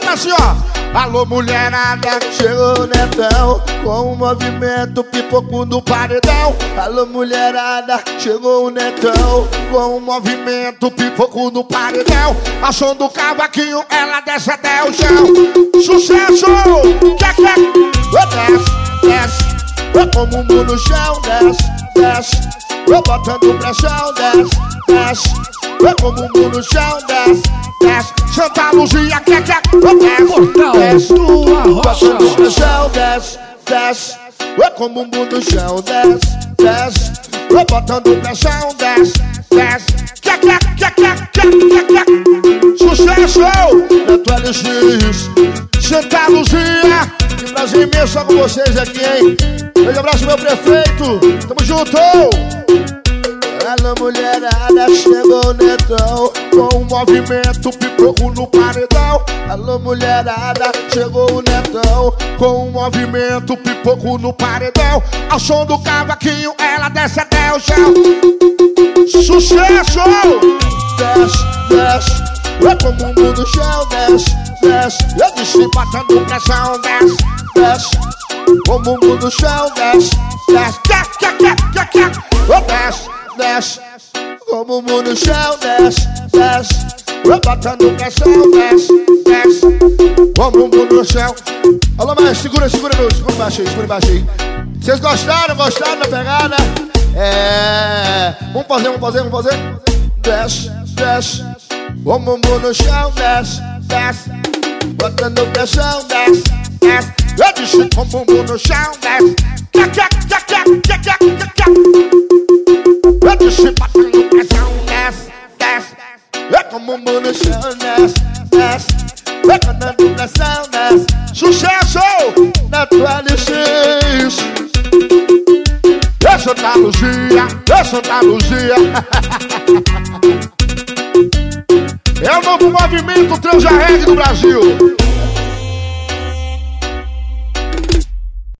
fazendo assim, ó. Alô, mulherada, chegou o Netão com o movimento pipoco no paredão. Alô, mulherada, chegou o Netão com o movimento pipoco no paredão. A som do cavaquinho, ela desce até o chão. Sucesso! Desce, desce. Com o bumbum no chão, desce, desce. Botando pressão, desce, desce. Com o bumbum no chão, desce, desce. Santa Luzia, desce, desce. Botando pressão, desce, desce. Com o bumbum no chão, desce, desce. Botando pressão, desce, desce. Sucesso! Neto LX, Santa Luzia. Que prazer imenso estar com vocês aqui, hein? Grande abraço, meu prefeito. Tamo junto! Alô, mulherada, chegou o Netão com o movimento pipoco no paredão. Alô, mulherada, chegou o Netão com o movimento pipoco no paredão. Ao som do cavaquinho, ela desce até o chão. Sucesso! Desce, desce. Com o bumbum no chão, desce, desce. Eu desci batendo pressão, desce, desce. Com o bumbum no chão, desce, desce. Desce, desce. Com o bumbum no chão, desce, desce. Batendo pressão, desce, desce. Com o bumbum no chão. Alô, mas segura embaixo aí. Vocês gostaram da pegada? Vamos fazer. Desce, desce. Com o bumbum no chão, desce, desce. Botando pressão, desce, desce. Eu desci com o bumbum no chão, desce. Eu desci batendo pressão, desce, desce. Com o bumbum no chão, desce, desce. Botando pressão, desce. Sucesso! Neto LX. Santa Luzia. É o novo movimento Transa Reggae do Brasil.